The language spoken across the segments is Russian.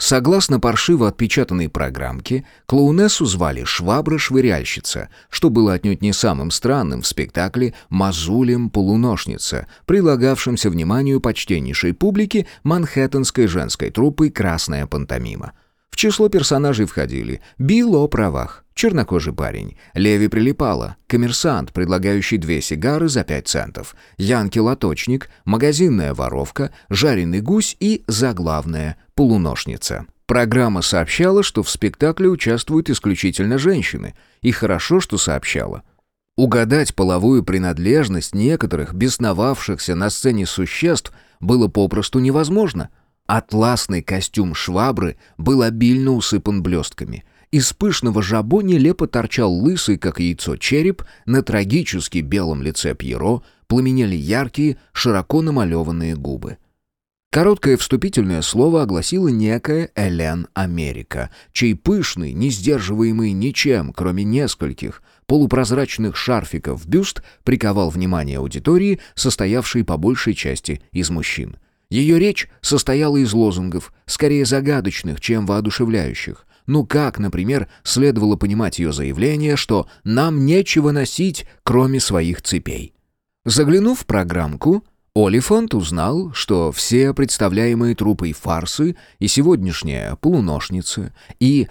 Согласно паршиво отпечатанной программке, клоунессу звали Швабра-швыряльщица, что было отнюдь не самым странным в спектакле «Мазулем-полуношница», прилагавшемся вниманию почтеннейшей публики манхэттенской женской труппы «Красная пантомима». В число персонажей входили Билл о правах, чернокожий парень, Леви Прилипало, коммерсант, предлагающий 2 сигары за 5 центов, Янки-лоточник, магазинная воровка, жареный гусь и, заглавная, полуношница. Программа сообщала, что в спектакле участвуют исключительно женщины, и хорошо, что сообщала. Угадать половую принадлежность некоторых бесновавшихся на сцене существ было попросту невозможно. Атласный костюм Швабры был обильно усыпан блестками. Из пышного жабо нелепо торчал лысый, как яйцо, череп, на трагически белом лице Пьеро пламенели яркие, широко намалеванные губы. Короткое вступительное слово огласила некая Элен Америка, чей пышный, не сдерживаемый ничем, кроме нескольких полупрозрачных шарфиков бюст приковал внимание аудитории, состоявшей по большей части из мужчин. Ее речь состояла из лозунгов, скорее загадочных, чем воодушевляющих. Ну как, например, следовало понимать ее заявление, что «нам нечего носить, кроме своих цепей». Заглянув в программку, Олифант узнал, что все представляемые труппой фарсы и сегодняшняя полуношница, и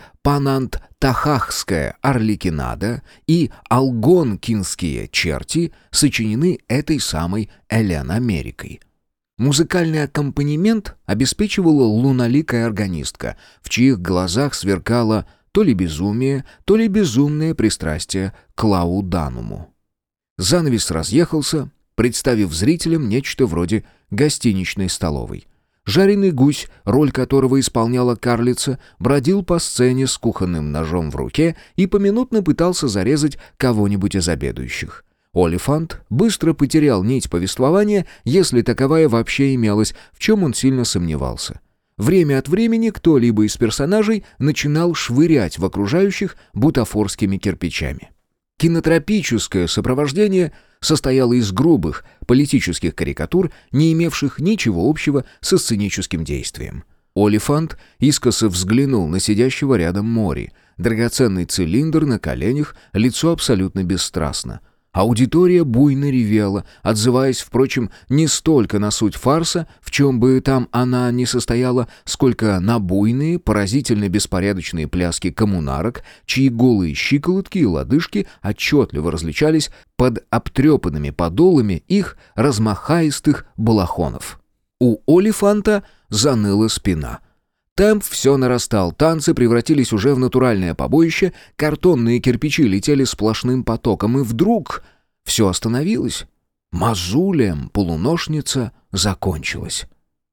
панант-тахахская орликинада, и алгонкинские черти сочинены этой самой Элен Америкой. Музыкальный аккомпанемент обеспечивала луналикая органистка, в чьих глазах сверкало то ли безумие, то ли безумное пристрастие к лаудануму. Занавес разъехался, представив зрителям нечто вроде гостиничной столовой. Жареный гусь, роль которого исполняла карлица, бродил по сцене с кухонным ножом в руке и поминутно пытался зарезать кого-нибудь из обедающих. Олифант быстро потерял нить повествования, если таковая вообще имелась, в чем он сильно сомневался. Время от времени кто-либо из персонажей начинал швырять в окружающих бутафорскими кирпичами. Кинотропическое сопровождение состояло из грубых политических карикатур, не имевших ничего общего со сценическим действием. Олифант искоса взглянул на сидящего рядом Мори. Драгоценный цилиндр на коленях, лицо абсолютно бесстрастно. Аудитория буйно ревела, отзываясь, впрочем, не столько на суть фарса, в чем бы там она ни состояла, сколько на буйные, поразительно беспорядочные пляски коммунарок, чьи голые щиколотки и лодыжки отчетливо различались под обтрепанными подолами их размахаистых балахонов. У Олифанта заныла спина. Темп все нарастал, танцы превратились уже в натуральное побоище, картонные кирпичи летели сплошным потоком, и вдруг все остановилось. Мазулем полуношница закончилась.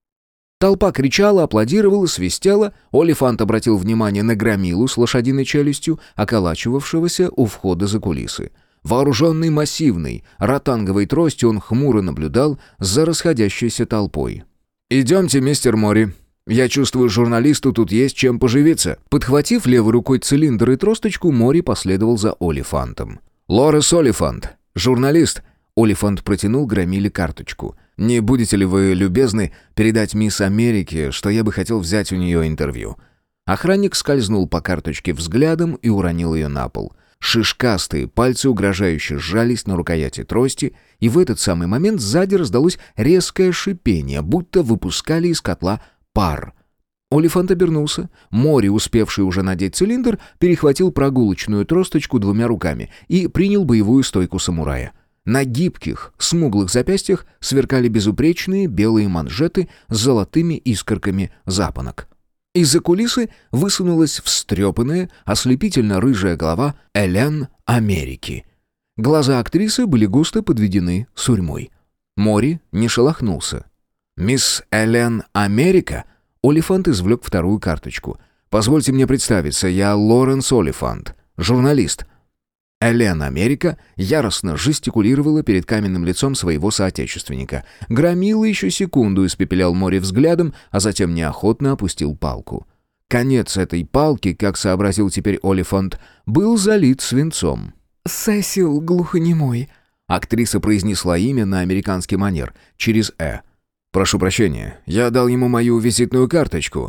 Толпа кричала, аплодировала, свистела. Олифант обратил внимание на громилу с лошадиной челюстью, околачивавшегося у входа за кулисы. Вооруженный массивной ротанговой тростью, он хмуро наблюдал за расходящейся толпой. «Идемте, мистер Мори. Я чувствую, журналисту тут есть чем поживиться». Подхватив левой рукой цилиндр и тросточку, Мори последовал за Олифантом. «Лорес Олифант, журналист». Олифант протянул громиле карточку. «Не будете ли вы любезны передать мисс Америке, что я бы хотел взять у нее интервью?» Охранник скользнул по карточке взглядом и уронил ее на пол. Шишкастые пальцы угрожающе сжались на рукояти трости, и в этот самый момент сзади раздалось резкое шипение, будто выпускали из котла пар. Олифант обернулся. Мори, успевший уже надеть цилиндр, перехватил прогулочную тросточку 2 руками и принял боевую стойку самурая. На гибких, смуглых запястьях сверкали безупречные белые манжеты с золотыми искорками запонок. Из-за кулисы высунулась встрепанная, ослепительно-рыжая голова Элен Америки. Глаза актрисы были густо подведены сурьмой. Мори не шелохнулся. «Мисс Элен Америка?» Олифант извлек 2 карточку. «Позвольте мне представиться, я Лоренс Олифант, журналист». Элен Америка яростно жестикулировала перед каменным лицом своего соотечественника. Громила еще секунду испепелял Мори взглядом, а затем неохотно опустил палку. Конец этой палки, как сообразил теперь Олифант, был залит свинцом. «Сесил глухонемой», — актриса произнесла имя на американский манер, через «э». «Прошу прощения, я дал ему мою визитную карточку».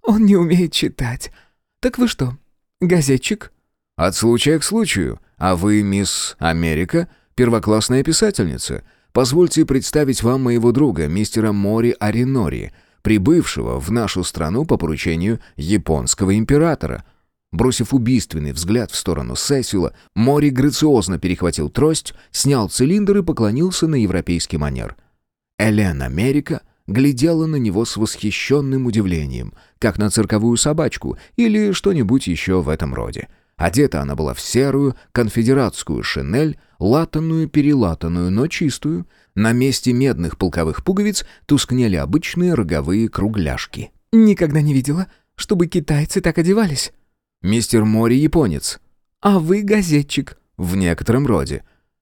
Он не умеет читать. Так вы что, газетчик?» «От случая к случаю. А вы, мисс Америка, первоклассная писательница. Позвольте представить вам моего друга, мистера Мори Аринори, прибывшего в нашу страну по поручению японского императора». Бросив убийственный взгляд в сторону Сесила, Мори грациозно перехватил трость, снял цилиндр и поклонился на европейский манер. Элен Америка глядела на него с восхищенным удивлением, как на цирковую собачку или что-нибудь еще в этом роде. Одета она была в серую конфедератскую шинель, латаную-перелатанную, но чистую. На месте медных полковых пуговиц тускнели обычные роговые кругляшки. «Никогда не видела, чтобы китайцы так одевались». «Мистер Мори японец». «А вы газетчик». «В некотором роде».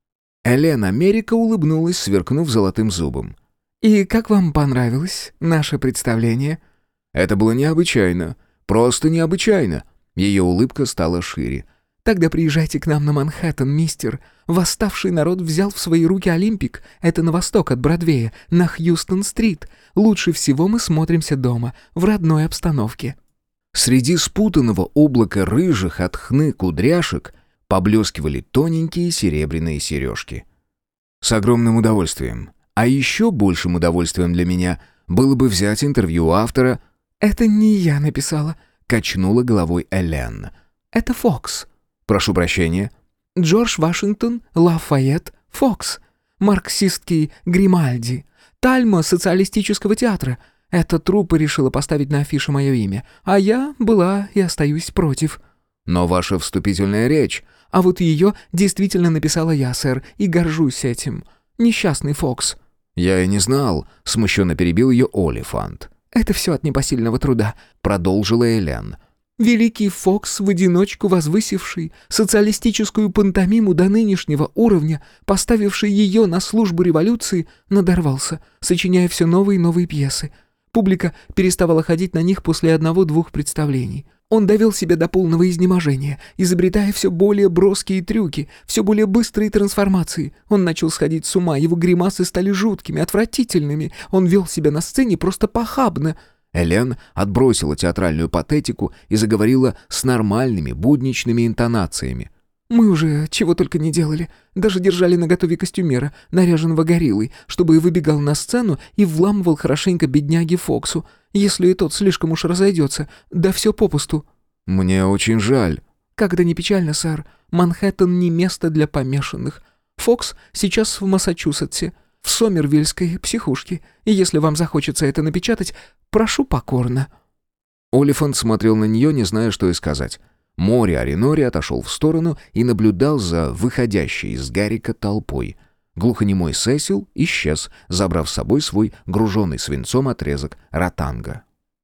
Элен Америка улыбнулась, сверкнув золотым зубом. «И как вам понравилось наше представление?» «Это было необычайно. Просто необычайно». Ее улыбка стала шире. «Тогда приезжайте к нам на Манхэттен, мистер. Восставший народ взял в свои руки Олимпик. Это на восток от Бродвея, на Хьюстон-стрит. Лучше всего мы смотримся дома, в родной обстановке». Среди спутанного облака рыжих от хны кудряшек поблескивали тоненькие серебряные сережки. С огромным удовольствием. А еще большим удовольствием для меня было бы взять интервью у автора. «Это не я написала», — качнула головой Элен. «Это Фокс». «Прошу прощения». «Джордж Вашингтон Лафайет Фокс. Марксистский Гримальди. Тальма социалистического театра. Эта труппа решила поставить на афише мое имя, а я была и остаюсь против». «Но ваша вступительная речь...» «А вот ее действительно написала я, сэр, и горжусь этим. Несчастный Фокс». «Я и не знал», — смущенно перебил ее Олифант. «Это все от непосильного труда», — продолжила Элен. «Великий Фокс, в одиночку возвысивший социалистическую пантомиму до нынешнего уровня, поставивший ее на службу революции, надорвался, сочиняя все новые и новые пьесы. Публика переставала ходить на них после одного-двух представлений. Он довел себя до полного изнеможения, изобретая все более броские трюки, все более быстрые трансформации. Он начал сходить с ума, его гримасы стали жуткими, отвратительными. Он вел себя на сцене просто похабно». Элен отбросила театральную патетику и заговорила с нормальными будничными интонациями. «Мы уже чего только не делали. Даже держали наготове костюмера, наряженного гориллой, чтобы выбегал на сцену и вламывал хорошенько бедняге Фоксу. Если и тот слишком уж разойдется, да все попусту». «Мне очень жаль». «Когда не печально, сэр, Манхэттен не место для помешанных. Фокс сейчас в Массачусетсе, в Сомервильской психушке, и если вам захочется это напечатать, прошу покорно». Олифант смотрел на нее, не зная, что и сказать. Мори Аринори отошел в сторону и наблюдал за выходящей из Гаррика толпой. Глухонемой Сесил исчез, забрав с собой свой груженный свинцом отрезок ротанга.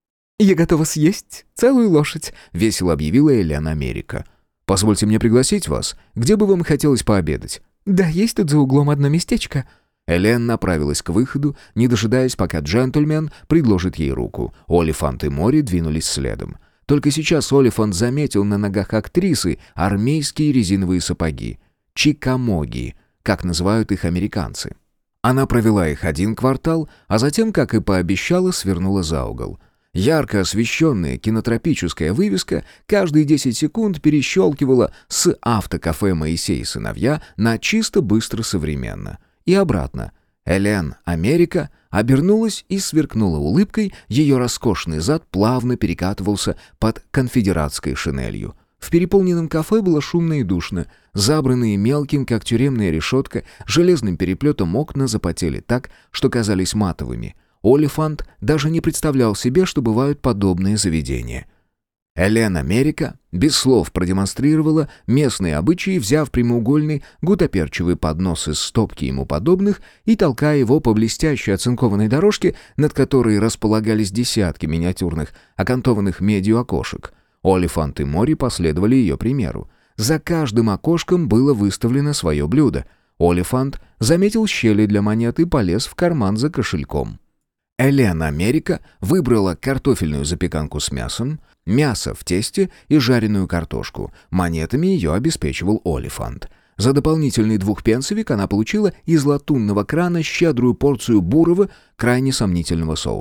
«Я готова съесть целую лошадь», — весело объявила Элен Америка. «Позвольте мне пригласить вас. Где бы вам хотелось пообедать?» «Да, есть тут за углом одно местечко». Элен направилась к выходу, не дожидаясь, пока джентльмен предложит ей руку. Олифант и Мори двинулись следом. Только сейчас Олифант заметил на ногах актрисы армейские резиновые сапоги. Чикамоги, как называют их американцы. Она провела их 1 квартал, а затем, как и пообещала, свернула за угол. Ярко освещенная кинотропическая вывеска каждые 10 секунд перещелкивала с автокафе «Моисей и сыновья» на чисто быстро современно. И обратно. Элен Америка обернулась и сверкнула улыбкой, ее роскошный зад плавно перекатывался под конфедератской шинелью. В переполненном кафе было шумно и душно. Забранные мелким, как тюремная решетка, железным переплетом окна запотели так, что казались матовыми. Олифант даже не представлял себе, что бывают подобные заведения. Элен Америка без слов продемонстрировала местные обычаи, взяв прямоугольный гутоперчивый поднос из стопки ему подобных и толкая его по блестящей оцинкованной дорожке, над которой располагались десятки миниатюрных, окантованных медью окошек. Олифант и Мори последовали ее примеру. За каждым окошком было выставлено свое блюдо. Олифант заметил щели для монет и полез в карман за кошельком. Элен Америка выбрала картофельную запеканку с мясом, мясо в тесте и жареную картошку. Монетами ее обеспечивал Олифант. За дополнительный 2 пенсовик она получила из латунного крана щедрую порцию бурого, крайне сомнительного соуса.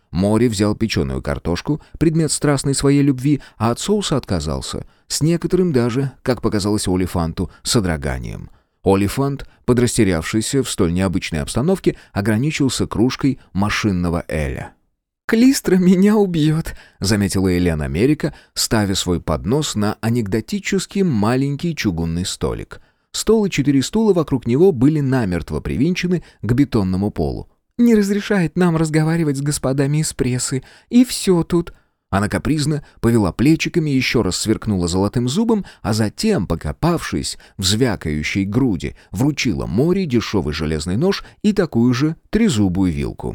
Мори взял печеную картошку, предмет страстной своей любви, а от соуса отказался. С некоторым даже, как показалось Олифанту, содроганием. Олифант, подрастерявшийся в столь необычной обстановке, ограничился кружкой машинного эля. «Клистра меня убьет», — заметила Элен Америка, ставя свой поднос на анекдотически маленький чугунный столик. Стол и 4 стула вокруг него были намертво привинчены к бетонному полу. «Не разрешает нам разговаривать с господами из прессы. И все тут». Она капризно повела плечиками, еще раз сверкнула золотым зубом, а затем, покопавшись в звякающей груди, вручила Мори дешевый железный нож и такую же трезубую вилку.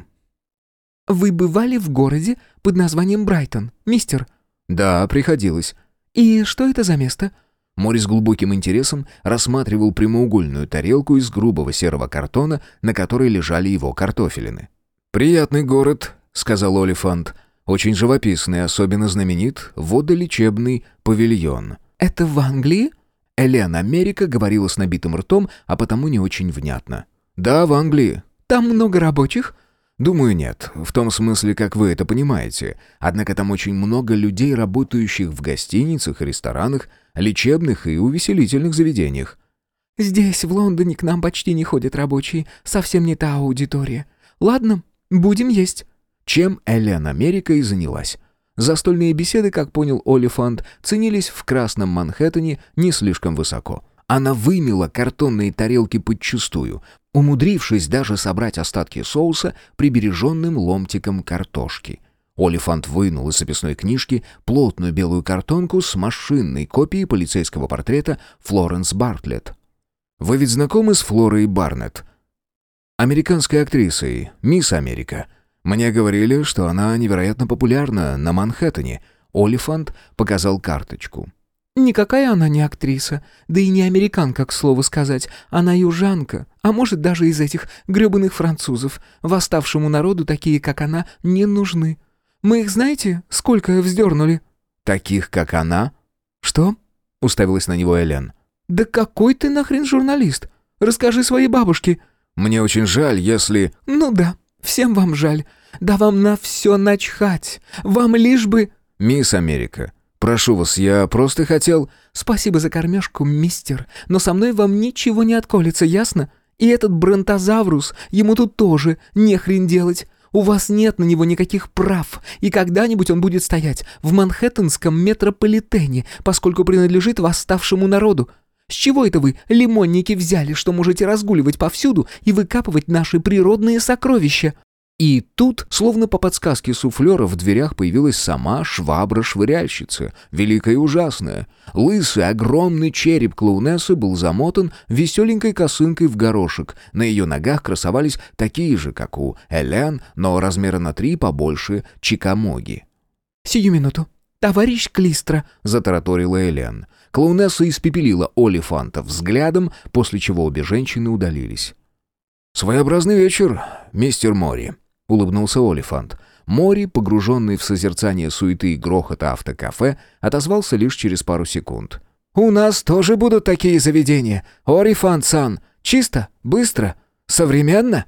«Вы бывали в городе под названием Брайтон, мистер?» «Да, приходилось». «И что это за место?» Мори с глубоким интересом рассматривал прямоугольную тарелку из грубого серого картона, на которой лежали его картофелины. «Приятный город», — сказал Олифант. «Очень живописный, особенно знаменит водолечебный павильон». «Это в Англии?» Элен Америка говорила с набитым ртом, а потому не очень внятно. «Да, в Англии». «Там много рабочих?» «Думаю, нет. В том смысле, как вы это понимаете. Однако там очень много людей, работающих в гостиницах и ресторанах, лечебных и увеселительных заведениях». «Здесь, в Лондоне, к нам почти не ходят рабочие. Совсем не та аудитория. Ладно, будем есть». Чем Элен Америка и занялась. Застольные беседы, как понял Олифант, ценились в Красном Манхэттене не слишком высоко. Она вымела картонные тарелки подчистую, умудрившись даже собрать остатки соуса прибереженным ломтиком картошки. Олифант вынул из записной книжки плотную белую картонку с машинной копией полицейского портрета Флоренс Бартлетт. «Вы ведь знакомы с Флорой Барнетт? Американской актрисой, мисс Америка. Мне говорили, что она невероятно популярна на Манхэттене». Олифант показал карточку. «Никакая она не актриса, да и не американка, к слову сказать. Она южанка, а может даже из этих гребаных французов. Восставшему народу такие, как она, не нужны. Мы их, знаете, сколько вздернули?» «Таких, как она?» «Что?» — уставилась на него Элен. «Да какой ты нахрен журналист? Расскажи своей бабушке». «Мне очень жаль, если...» «Ну да, всем вам жаль. Да вам на все начхать. Вам лишь бы...» «Мисс Америка, прошу вас, я просто хотел...» «Спасибо за кормежку, мистер, но со мной вам ничего не отколется, ясно? И этот бронтозаврус, ему тут тоже не хрен делать. У вас нет на него никаких прав, и когда-нибудь он будет стоять в манхэттенском метрополитене, поскольку принадлежит восставшему народу. С чего это вы, лимонники, взяли, что можете разгуливать повсюду и выкапывать наши природные сокровища?» И тут, словно по подсказке суфлера, в дверях появилась сама швабра-швыряльщица, великая и ужасная. Лысый, огромный череп клоунессы был замотан веселенькой косынкой в горошек. На ее ногах красовались такие же, как у Элен, но размера на 3 побольше чикамоги. «Сию минуту. Товарищ Клистра», — затараторила Элен. Клоунесса испепелила Олифанта взглядом, после чего обе женщины удалились. «Своеобразный вечер, мистер Мори», — улыбнулся Олифант. Мори, погруженный в созерцание суеты и грохота автокафе, отозвался лишь через пару секунд. «У нас тоже будут такие заведения, Олифант-сан. Чисто, быстро, современно».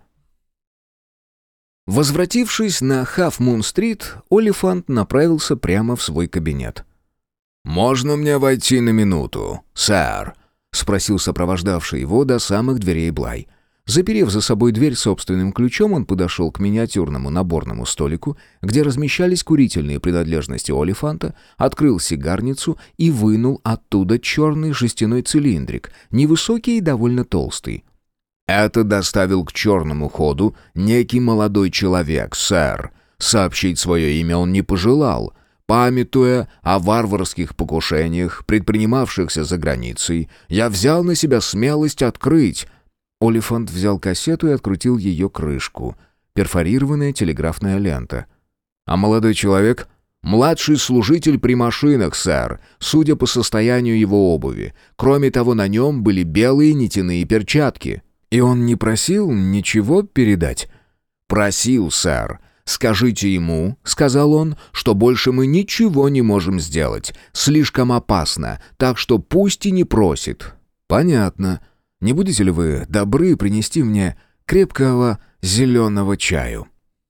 Возвратившись на Хаф-Мун-стрит, Олифант направился прямо в свой кабинет. «Можно мне войти на минуту, сэр?» — спросил сопровождавший его до самых дверей Блай. Заперев за собой дверь собственным ключом, он подошел к миниатюрному наборному столику, где размещались курительные принадлежности Олифанта, открыл сигарницу и вынул оттуда черный жестяной цилиндрик, невысокий и довольно толстый. «Это доставил к черному ходу некий молодой человек, сэр. Сообщить свое имя он не пожелал. Памятуя о варварских покушениях, предпринимавшихся за границей, я взял на себя смелость открыть...» Олифант взял кассету и открутил ее крышку. Перфорированная телеграфная лента. «А молодой человек?» «Младший служитель при машинах, сэр, судя по состоянию его обуви. Кроме того, на нем были белые нитяные перчатки». «И он не просил ничего передать?» «Просил, сэр. Скажите ему, — сказал он, — что больше мы ничего не можем сделать. Слишком опасно, так что пусть и не просит». «Понятно. Не будете ли вы добры принести мне крепкого зеленого чаю?»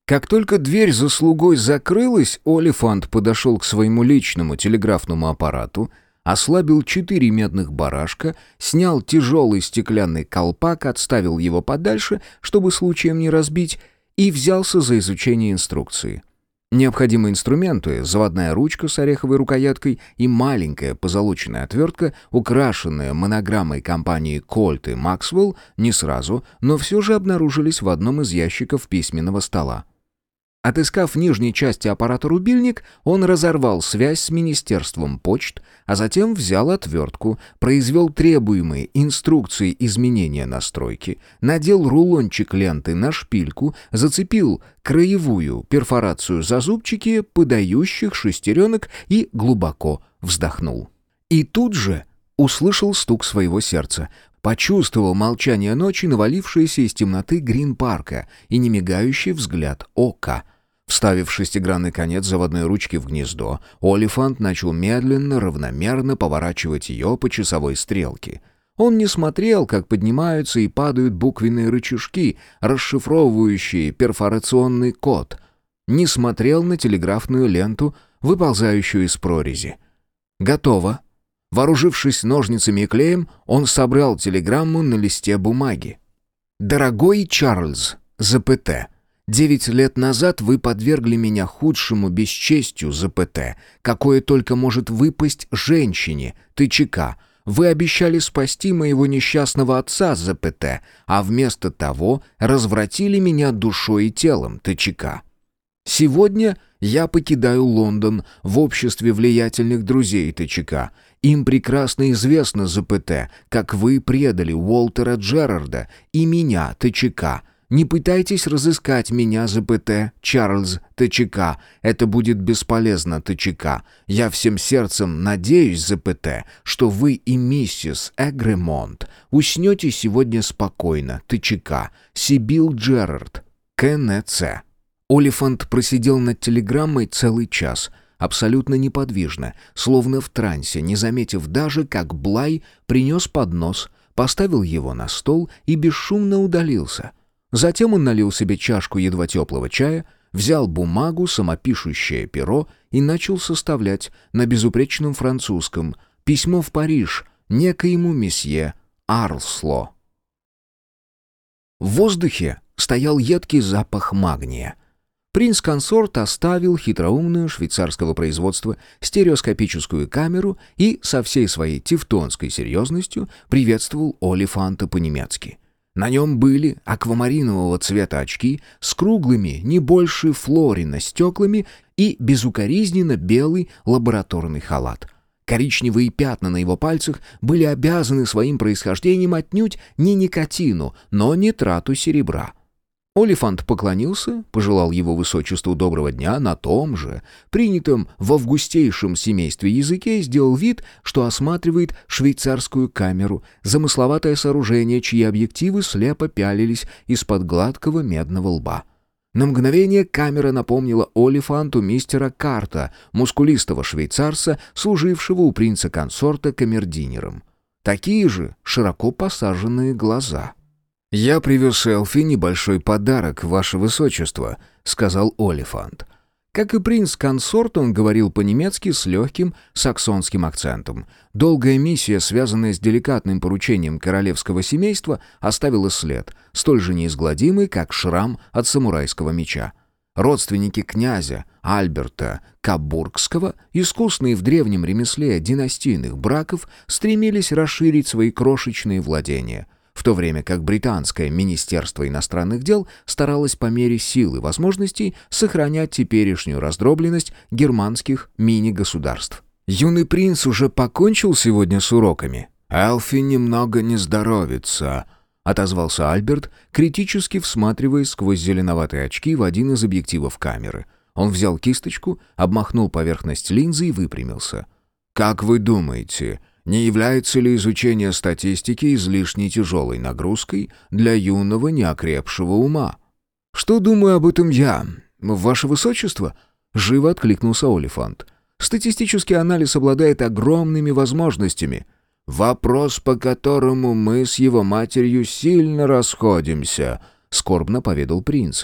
Как только дверь за слугой закрылась, Олифант подошел к своему личному телеграфному аппарату, ослабил 4 медных барашка, снял тяжелый стеклянный колпак, отставил его подальше, чтобы случаем не разбить, и взялся за изучение инструкции. Необходимые инструменты — заводная ручка с ореховой рукояткой и маленькая позолоченная отвертка, украшенная монограммой компании Colt и Maxwell, не сразу, но все же обнаружились в одном из ящиков письменного стола. Отыскав в нижней части аппарата рубильник, он разорвал связь с Министерством почт, а затем взял отвертку, произвел требуемые инструкции изменения настройки, надел рулончик ленты на шпильку, зацепил краевую перфорацию за зубчики подающих шестеренок и глубоко вздохнул. И тут же услышал стук своего сердца, почувствовал молчание ночи, навалившееся из темноты Грин-парка и немигающий взгляд ока. Вставив шестигранный конец заводной ручки в гнездо, Олифант начал медленно, равномерно поворачивать ее по часовой стрелке. Он не смотрел, как поднимаются и падают буквенные рычажки, расшифровывающие перфорационный код. Не смотрел на телеграфную ленту, выползающую из прорези. «Готово». Вооружившись ножницами и клеем, он собрал телеграмму на листе бумаги. «Дорогой Чарльз, ЗПТ, 9 лет назад вы подвергли меня худшему бесчестью ЗПТ, какое только может выпасть женщине, ТЧК. Вы обещали спасти моего несчастного отца ЗПТ, а вместо того развратили меня душой и телом, ТЧК. Сегодня я покидаю Лондон в обществе влиятельных друзей ТЧК. Им прекрасно известно ЗПТ, как вы предали Уолтера Джерарда и меня, ТЧК. Не пытайтесь разыскать меня, ЗПТ, Чарльз, ТЧК. Это будет бесполезно, ТЧК. Я всем сердцем надеюсь, ЗПТ, что вы и миссис Эгремонт уснете сегодня спокойно, ТЧК. Сибил Джерард, КНЦ». Олифант просидел над телеграммой целый час, абсолютно неподвижно, словно в трансе, не заметив даже, как Блай принес поднос, поставил его на стол и бесшумно удалился. Затем он налил себе чашку едва теплого чая, взял бумагу, самопишущее перо и начал составлять на безупречном французском письмо в Париж некоему месье Арлсло. В воздухе стоял едкий запах магния. Принц-консорт оставил хитроумную швейцарского производства стереоскопическую камеру и со всей своей тевтонской серьезностью приветствовал Олифанта по-немецки. На нем были аквамаринового цвета очки с круглыми, не больше флорина стеклами и безукоризненно белый лабораторный халат. Коричневые пятна на его пальцах были обязаны своим происхождением отнюдь не никотину, но нитрату серебра. Олифант поклонился, пожелал его высочеству доброго дня на том же, принятом в августейшем семействе языке, и сделал вид, что осматривает швейцарскую камеру, замысловатое сооружение, чьи объективы слепо пялились из-под гладкого медного лба. На мгновение камера напомнила Олифанту мистера Карта, мускулистого швейцарца, служившего у принца-консорта камердинером. Такие же широко посаженные глаза. «Я привез Элфи небольшой подарок, ваше высочество», — сказал Олифант. Как и принц-консорт, он говорил по-немецки с легким саксонским акцентом. Долгая миссия, связанная с деликатным поручением королевского семейства, оставила след, столь же неизгладимый, как шрам от самурайского меча. Родственники князя Альберта Кабургского, искусные в древнем ремесле династийных браков, стремились расширить свои крошечные владения, в то время как британское министерство иностранных дел старалось по мере сил и возможностей сохранять теперешнюю раздробленность германских мини-государств. Юный принц уже покончил сегодня с уроками. «Элфи немного не здоровится», — отозвался Альберт, критически всматриваясь сквозь зеленоватые очки в один из объективов камеры. Он взял кисточку, обмахнул поверхность линзы и выпрямился. «Как вы думаете, не является ли изучение статистики излишне тяжелой нагрузкой для юного неокрепшего ума?» «Что думаю об этом я, ваше высочество?» — живо откликнулся Олифант. «Статистический анализ обладает огромными возможностями». «Вопрос, по которому мы с его матерью сильно расходимся», — скорбно поведал принц.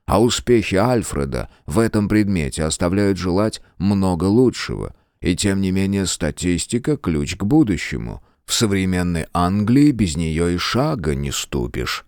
А успехи Альфреда в этом предмете оставляют желать много лучшего. И тем не менее статистика – ключ к будущему. В современной Англии без нее и шага не ступишь.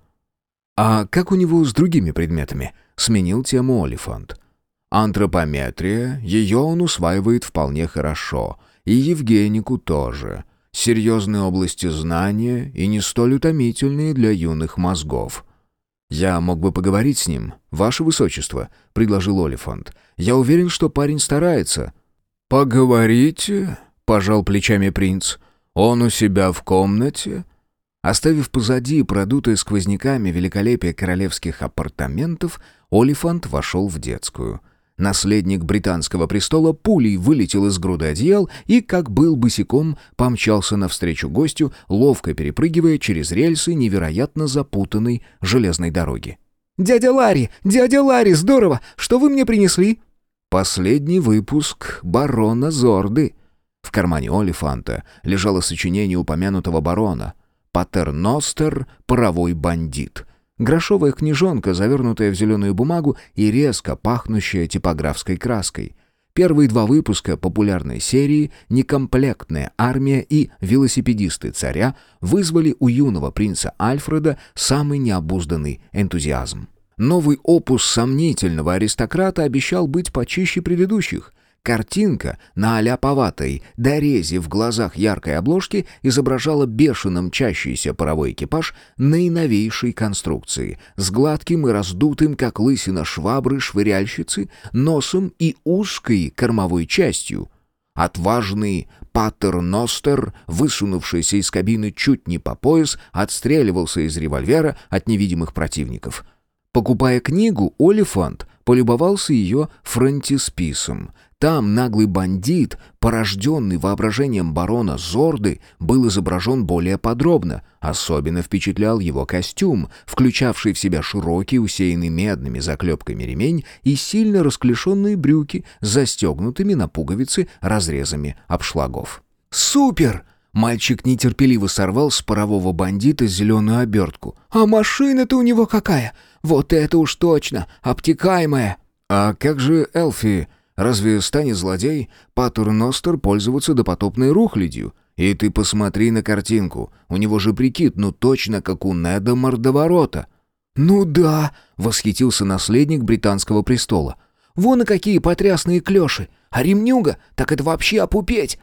«А как у него с другими предметами?» — сменил тему Олифант. «Антропометрия, ее он усваивает вполне хорошо. И Евгенику тоже. Серьезные области знания и не столь утомительные для юных мозгов». «Я мог бы поговорить с ним, ваше высочество», — предложил Олифант. «Я уверен, что парень старается». «Поговорите», — пожал плечами принц. «Он у себя в комнате?» Оставив позади продутое сквозняками великолепие королевских апартаментов, Олифант вошел в детскую. Наследник британского престола пулей вылетел из груды одеял и, как был босиком, помчался навстречу гостю, ловко перепрыгивая через рельсы невероятно запутанной железной дороги. Дядя Ларри, здорово! Что вы мне принесли?» Последний выпуск «Барона Зорды». В кармане Олифанта лежало сочинение упомянутого барона «Патерностер. Паровой бандит». Грошовая книжонка, завернутая в зеленую бумагу и резко пахнущая типографской краской. Первые два выпуска популярной серии «Некомплектная армия» и «Велосипедисты царя» вызвали у юного принца Альфреда самый необузданный энтузиазм. Новый опус сомнительного аристократа обещал быть почище предыдущих. Картинка на аляповатой дорезе в глазах яркой обложки изображала бешено мчащийся паровой экипаж наиновейшей конструкции, с гладким и раздутым, как лысина швабры швыряльщицы, носом и узкой кормовой частью. Отважный патерностер, высунувшийся из кабины чуть не по пояс, отстреливался из револьвера от невидимых противников. Покупая книгу, Олифант полюбовался ее фронтисписом. Там наглый бандит, порожденный воображением барона Зорды, был изображен более подробно. Особенно впечатлял его костюм, включавший в себя широкий, усеянный медными заклепками ремень и сильно расклешенные брюки с застегнутыми на пуговицы разрезами обшлагов. «Супер!» Мальчик нетерпеливо сорвал с парового бандита зеленую обертку. «А машина-то у него какая! Вот это уж точно! Обтекаемая!» «А как же Элфи? Разве станет злодей Патерностер пользоваться допотопной рухлядью? И ты посмотри на картинку. У него же прикид, ну точно как у Неда Мордоворота». «Ну да!» — восхитился наследник британского престола. «Вон и какие потрясные клёши! А ремнюга, так это вообще опупеть!»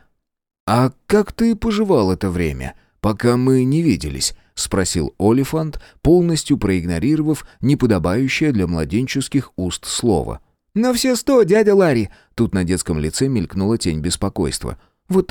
«А как ты поживал это время, пока мы не виделись?» — спросил Олифант, полностью проигнорировав неподобающее для младенческих уст слово. «На все 100, дядя Ларри!» Тут на детском лице мелькнула тень беспокойства. «Вот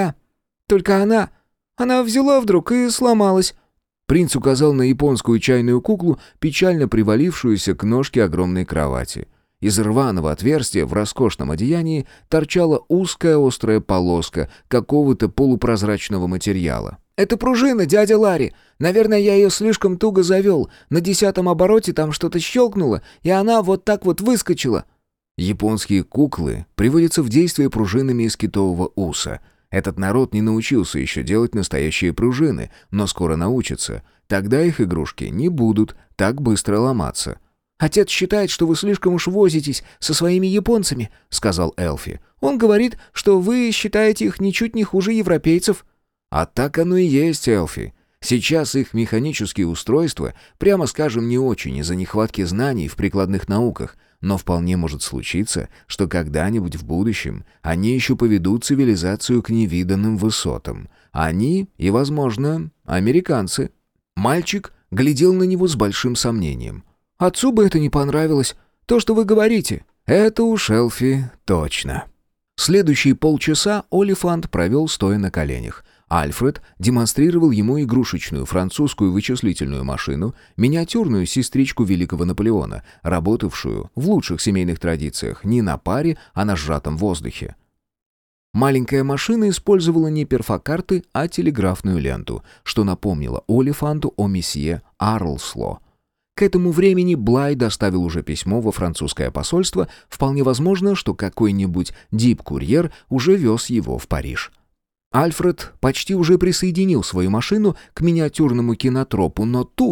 только она взяла вдруг и сломалась». Принц указал на японскую чайную куклу, печально привалившуюся к ножке огромной кровати. Из рваного отверстия в роскошном одеянии торчала узкая острая полоска какого-то полупрозрачного материала. «Это пружина, дядя Ларри. Наверное, я ее слишком туго завел. На 10-м обороте там что-то щелкнуло, и она вот так вот выскочила». Японские куклы приводятся в действие пружинами из китового уса. Этот народ не научился еще делать настоящие пружины, но скоро научится. Тогда их игрушки не будут так быстро ломаться. «Отец считает, что вы слишком уж возитесь со своими японцами», — сказал Элфи. «Он говорит, что вы считаете их ничуть не хуже европейцев». «А так оно и есть, Элфи. Сейчас их механические устройства, прямо скажем, не очень из-за нехватки знаний в прикладных науках, но вполне может случиться, что когда-нибудь в будущем они еще поведут цивилизацию к невиданным высотам. Они и, возможно, американцы». Мальчик глядел на него с большим сомнением. «Отцу бы это не понравилось. То, что вы говорите». «Это уж, Элфи, точно». Следующие полчаса Олифант провел стоя на коленях. Альфред демонстрировал ему игрушечную французскую вычислительную машину, миниатюрную сестричку великого Наполеона, работавшую в лучших семейных традициях не на паре, а на сжатом воздухе. Маленькая машина использовала не перфокарты, а телеграфную ленту, что напомнило Олифанту о месье Арлсло. К этому времени Блай доставил уже письмо во французское посольство, вполне возможно, что какой-нибудь дип-курьер уже вез его в Париж. Альфред почти уже присоединил свою машину к миниатюрному кинотропу, но тут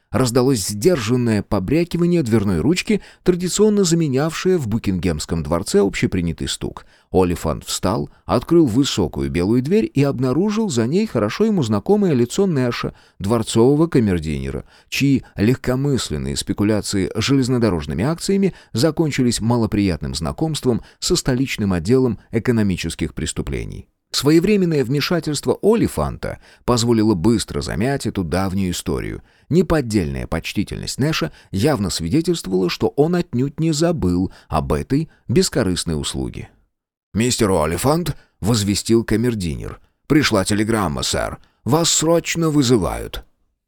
Раздалось сдержанное побрякивание дверной ручки, традиционно заменявшее в Букингемском дворце общепринятый стук. Олифант встал, открыл высокую белую дверь и обнаружил за ней хорошо ему знакомое лицо Нэша, дворцового камердинера, чьи легкомысленные спекуляции железнодорожными акциями закончились малоприятным знакомством со столичным отделом экономических преступлений. Своевременное вмешательство Олифанта позволило быстро замять эту давнюю историю. Неподдельная почтительность Нэша явно свидетельствовала, что он отнюдь не забыл об этой бескорыстной услуге. «Мистер Олифант», — возвестил камердинер, — «пришла телеграмма, сэр. Вас срочно вызывают».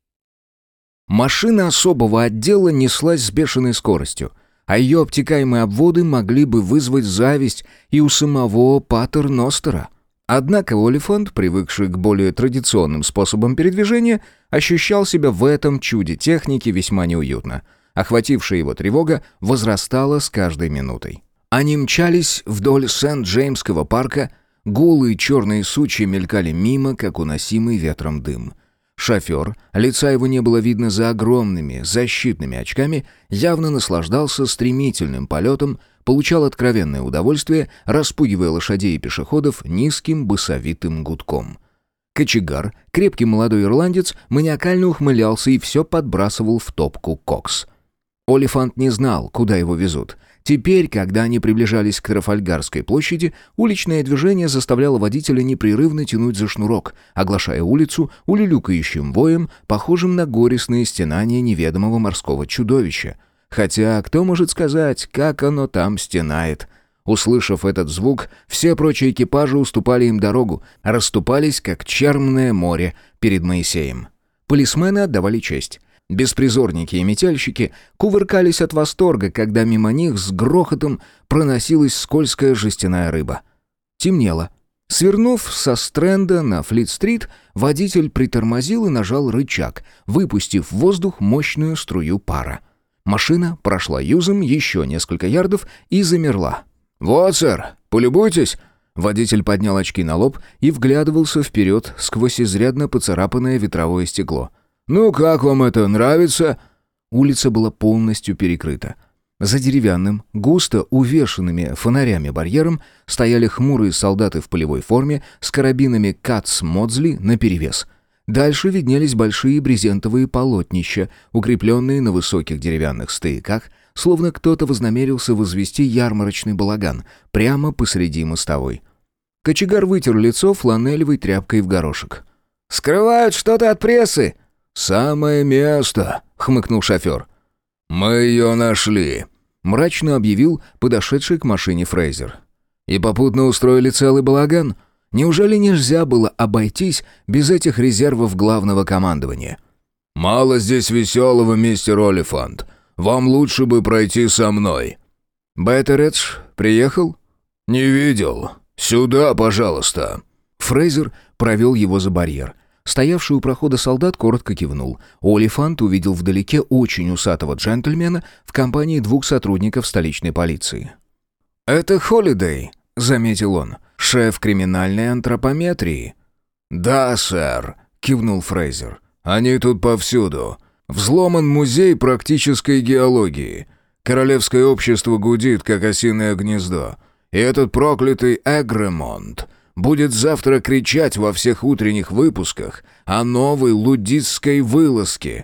Машина особого отдела неслась с бешеной скоростью, а ее обтекаемые обводы могли бы вызвать зависть и у самого Патер Ностера. Однако Олифант, привыкший к более традиционным способам передвижения, ощущал себя в этом чуде техники весьма неуютно. Охватившая его тревога возрастала с каждой минутой. Они мчались вдоль Сент-Джеймского парка, голые черные сучья мелькали мимо, как уносимый ветром дым. Шофер, лица его не было видно за огромными защитными очками, явно наслаждался стремительным полетом, получал откровенное удовольствие, распугивая лошадей и пешеходов низким басовитым гудком. Кочегар, крепкий молодой ирландец, маниакально ухмылялся и все подбрасывал в топку кокс. Олифант не знал, куда его везут. Теперь, когда они приближались к Трафальгарской площади, уличное движение заставляло водителя непрерывно тянуть за шнурок, оглашая улицу улюлюкающим воем, похожим на горестные стенания неведомого морского чудовища. Хотя, кто может сказать, как оно там стенает? Услышав этот звук, все прочие экипажи уступали им дорогу, расступались, как черное море перед Моисеем. Полисмены отдавали честь. Беспризорники и метельщики кувыркались от восторга, когда мимо них с грохотом проносилась скользкая жестяная рыба. Темнело. Свернув со Стрэнда на Флит-стрит, водитель притормозил и нажал рычаг, выпустив в воздух мощную струю пара. Машина прошла юзом еще несколько ярдов и замерла. «Вот, сэр, полюбуйтесь!» Водитель поднял очки на лоб и вглядывался вперед сквозь изрядно поцарапанное ветровое стекло. «Ну, как вам это, нравится?» Улица была полностью перекрыта. За деревянным, густо увешанными фонарями барьером стояли хмурые солдаты в полевой форме с карабинами Катс-Модсли наперевес. Дальше виднелись большие брезентовые полотнища, укрепленные на высоких деревянных стояках, словно кто-то вознамерился возвести ярмарочный балаган прямо посреди мостовой. Кочегар вытер лицо фланелевой тряпкой в горошек. «Скрывают что-то от прессы!» «Самое место», — хмыкнул шофер. «Мы ее нашли», — мрачно объявил подошедший к машине Фрейзер. «И попутно устроили целый балаган? Неужели нельзя было обойтись без этих резервов главного командования?» «Мало здесь веселого, мистер Олифант. Вам лучше бы пройти со мной». «Беттередж приехал?» «Не видел. Сюда, пожалуйста». Фрейзер провел его за барьер. Стоявший у прохода солдат коротко кивнул. Олифант увидел вдалеке очень усатого джентльмена в компании двух сотрудников столичной полиции. «Это Холидей», — заметил он, — «шеф криминальной антропометрии». «Да, сэр», — кивнул Фрейзер. «Они тут повсюду. Взломан музей практической геологии. Королевское общество гудит, как осиное гнездо. И этот проклятый Эгремонт будет завтра кричать во всех утренних выпусках о новой лудистской вылазке.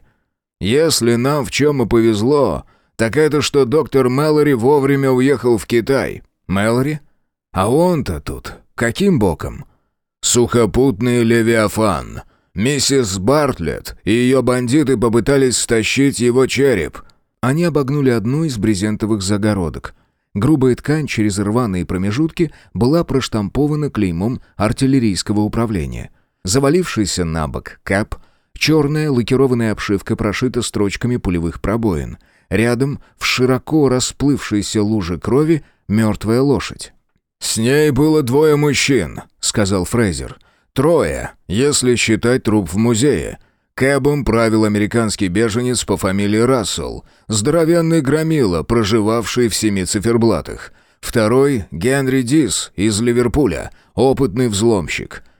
Если нам в чем и повезло, так это что доктор Мэлори вовремя уехал в Китай». «Мэлори? А он-то тут каким боком?» «Сухопутный Левиафан. Миссис Бартлетт и ее бандиты попытались стащить его череп». Они обогнули одну из брезентовых загородок. Грубая ткань через рваные промежутки была проштампована клеймом артиллерийского управления. Завалившийся на бок кэп, черная лакированная обшивка прошита строчками пулевых пробоин. Рядом, в широко расплывшейся луже крови, мертвая лошадь. «С ней было 2 мужчин», — сказал Фрейзер. 3, если считать труп в музее. Кэбом правил американский беженец по фамилии Рассел, здоровенный громила, проживавший в 7 циферблатах. 2 — Генри Дис из Ливерпуля, опытный взломщик.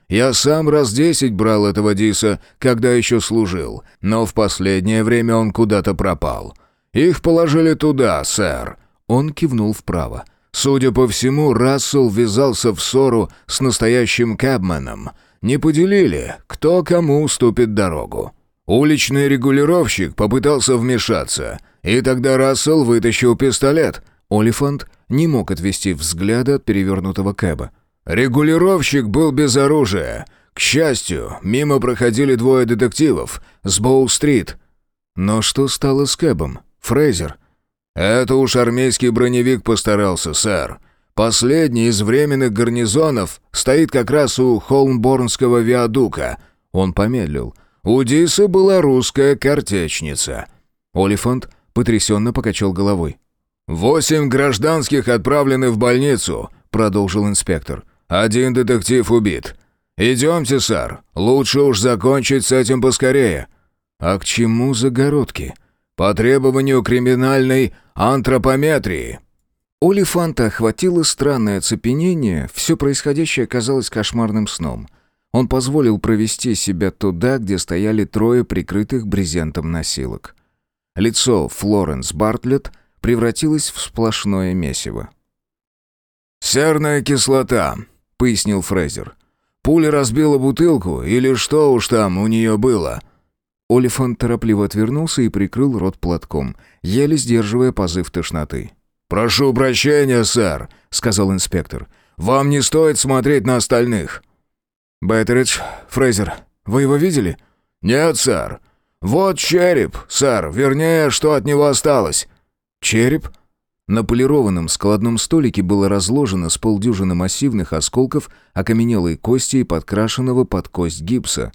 Я сам раз 10 брал этого Диса, когда еще служил, но в последнее время он куда-то пропал. Их положили туда, сэр». Он кивнул вправо. «Судя по всему, Рассел ввязался в ссору с настоящим кэбменом. Не поделили, кто кому уступит дорогу. Уличный регулировщик попытался вмешаться, и тогда Рассел вытащил пистолет». Олифант не мог отвести взгляда от перевернутого кэба. «Регулировщик был без оружия. К счастью, мимо проходили 2 детективов с Боу-стрит». «Но что стало с кэбом, Фрейзер?» «Это уж армейский броневик постарался, сэр. Последний из временных гарнизонов стоит как раз у Холмборнского виадука». Он помедлил. «У Диса была русская картечница». Олифант потрясенно покачал головой. 8 гражданских отправлены в больницу», — продолжил инспектор. 1 детектив убит. Идемте, сэр. Лучше уж закончить с этим поскорее». «А к чему загородки?» «По требованию криминальной антропометрии». Олифанта охватило странное оцепенение, все происходящее казалось кошмарным сном. Он позволил провести себя туда, где стояли 3 прикрытых брезентом носилок. Лицо Флоренс Бартлетт превратилось в сплошное месиво. «Серная кислота», — пояснил Фрейзер. «Пуля разбила бутылку, или что уж там у нее было». Олифант торопливо отвернулся и прикрыл рот платком, еле сдерживая позыв тошноты. «Прошу прощения, сэр», — сказал инспектор. «Вам не стоит смотреть на остальных». «Беттеридж, Фрейзер, вы его видели?» «Нет, сэр. Вот череп, сэр, вернее, что от него осталось». «Череп?» На полированном складном столике было разложено с полдюжины массивных осколков окаменелой кости и подкрашенного под кость гипса.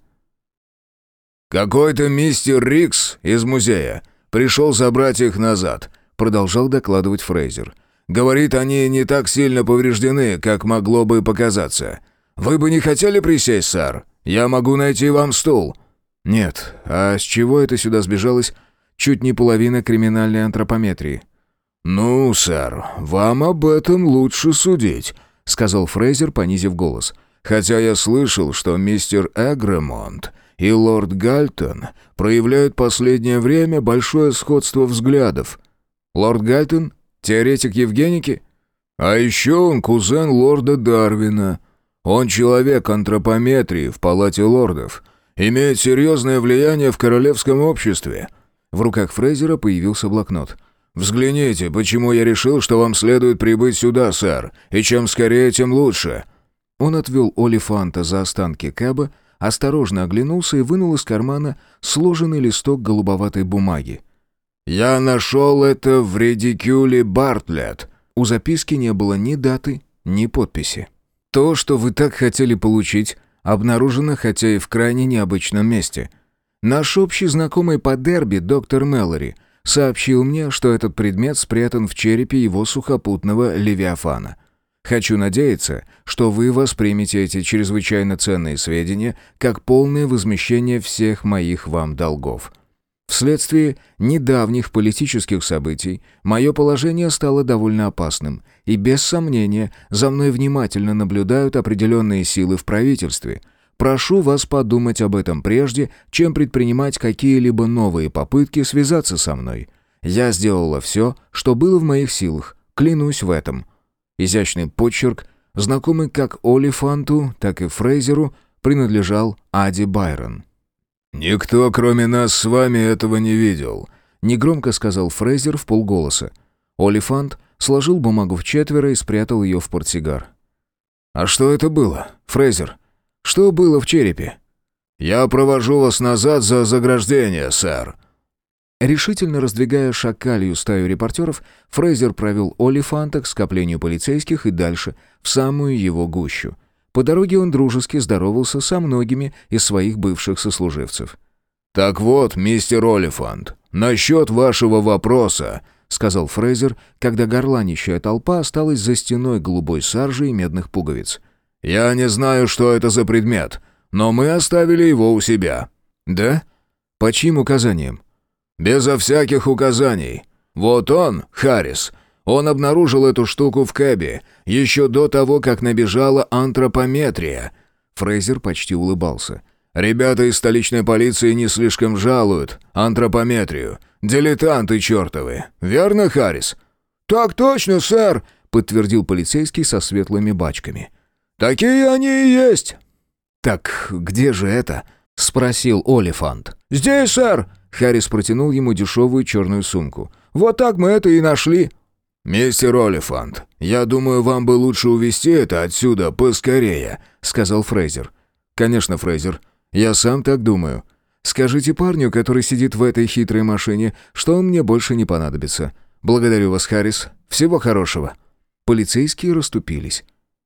«Какой-то мистер Рикс из музея пришел забрать их назад», — продолжал докладывать Фрейзер. «Говорит, они не так сильно повреждены, как могло бы показаться. Вы бы не хотели присесть, сэр? Я могу найти вам стул». «Нет, а с чего это сюда сбежалось? Чуть не половина криминальной антропометрии». «Ну, сэр, вам об этом лучше судить», — сказал Фрейзер, понизив голос. «Хотя я слышал, что мистер Эгремонт и лорд Гальтон проявляют последнее время большое сходство взглядов». «Лорд Гальтон? Теоретик Евгеники?» «А еще он кузен лорда Дарвина. Он человек антропометрии в палате лордов. Имеет серьезное влияние в королевском обществе». В руках Фрейзера появился блокнот. «Взгляните, почему я решил, что вам следует прибыть сюда, сэр, и чем скорее, тем лучше». Он отвел Олифанта за останки кэба, осторожно оглянулся и вынул из кармана сложенный листок голубоватой бумаги. «Я нашел это в редикюле Бартлетт». У записки не было ни даты, ни подписи. «То, что вы так хотели получить, обнаружено, хотя и в крайне необычном месте. Наш общий знакомый по дерби, доктор Мэлори, сообщил мне, что этот предмет спрятан в черепе его сухопутного левиафана. Хочу надеяться, что вы воспримете эти чрезвычайно ценные сведения как полное возмещение всех моих вам долгов. Вследствие недавних политических событий мое положение стало довольно опасным, и без сомнения за мной внимательно наблюдают определенные силы в правительстве. Прошу вас подумать об этом прежде, чем предпринимать какие-либо новые попытки связаться со мной. Я сделала все, что было в моих силах, клянусь в этом». Изящный почерк, знакомый как Олифанту, так и Фрейзеру, принадлежал Аде Байрон. «Никто, кроме нас с вами, этого не видел», — негромко сказал Фрейзер вполголоса. Олифант сложил бумагу в четверо и спрятал ее в портсигар. «А что это было, Фрейзер? Что было в черепе?» «Я провожу вас назад за заграждение, сэр». Решительно раздвигая шакалью стаю репортеров, Фрейзер провел Олифанта к скоплению полицейских и дальше, в самую его гущу. По дороге он дружески здоровался со многими из своих бывших сослуживцев. «Так вот, мистер Олифант, насчет вашего вопроса», — сказал Фрейзер, когда горланищая толпа осталась за стеной голубой саржи и медных пуговиц. «Я не знаю, что это за предмет, но мы оставили его у себя». «Да? По чьим указаниям?» «Безо всяких указаний. Вот он, Харрис, он обнаружил эту штуку в кэбе еще до того, как набежала антропометрия». Фрейзер почти улыбался. «Ребята из столичной полиции не слишком жалуют антропометрию. Дилетанты чертовы. Верно, Харрис?» «Так точно, сэр», — подтвердил полицейский со светлыми бачками. «Такие они и есть». «Так где же это?» — спросил Олифант. «Здесь, сэр!» — Харрис протянул ему дешевую черную сумку. «Вот так мы это и нашли». «Мистер Олифант, я думаю, вам бы лучше увезти это отсюда поскорее», — сказал Фрейзер. «Конечно, Фрейзер. Я сам так думаю. Скажите парню, который сидит в этой хитрой машине, что он мне больше не понадобится. Благодарю вас, Харрис. Всего хорошего». Полицейские расступились.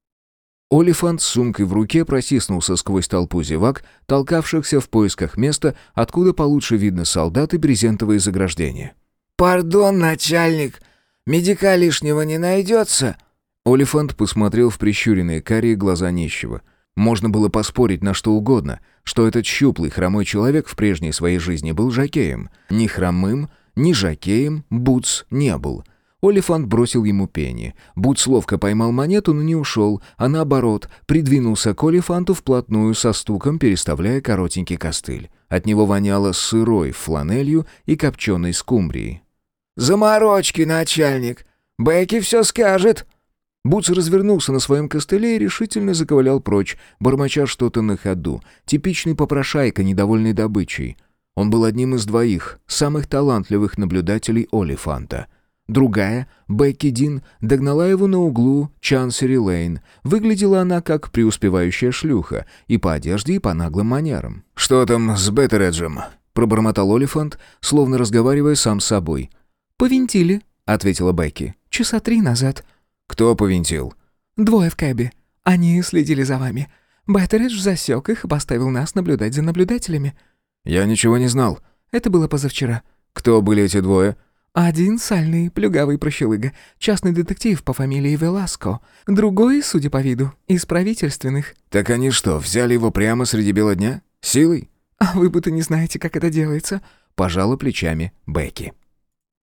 Олифант с сумкой в руке протиснулся сквозь толпу зевак, толкавшихся в поисках места, откуда получше видно солдат и брезентовые заграждения. «Пардон, начальник, медика лишнего не найдется?» Олифант посмотрел в прищуренные карие глаза нищего. Можно было поспорить на что угодно, что этот щуплый хромой человек в прежней своей жизни был жокеем. Ни хромым, ни жокеем Бутс не был. Олифант бросил ему пенни. Бутс ловко поймал монету, но не ушел, а наоборот, придвинулся к Олифанту вплотную со стуком, переставляя коротенький костыль. От него воняло сырой фланелью и копченой скумбрией. «Заморочки, начальник! Бекки все скажет!» Бутс развернулся на своем костыле и решительно заковылял прочь, бормоча что-то на ходу. Типичный попрошайка, недовольный добычей. Он был одним из двоих, самых талантливых наблюдателей Олифанта. Другая, Бекки Дин, догнала его на углу Чансери-Лейн. Выглядела она как преуспевающая шлюха, и по одежде, и по наглым манерам. «Что там с Беттереджем?» — пробормотал Олифант, словно разговаривая сам с собой. «Повинтили», — ответила Бекки. «Часа 3 назад». «Кто повинтил?» «Двое в кэбе. Они следили за вами. Беттередж засек их и поставил нас наблюдать за наблюдателями». «Я ничего не знал». «Это было позавчера». «Кто были эти двое?» «Один сальный, плюгавый прощелыга, частный детектив по фамилии Веласко. Другой, судя по виду, из правительственных». «Так они что, взяли его прямо среди бела дня? Силой?» «А вы будто не знаете, как это делается», — пожала плечами Бекки.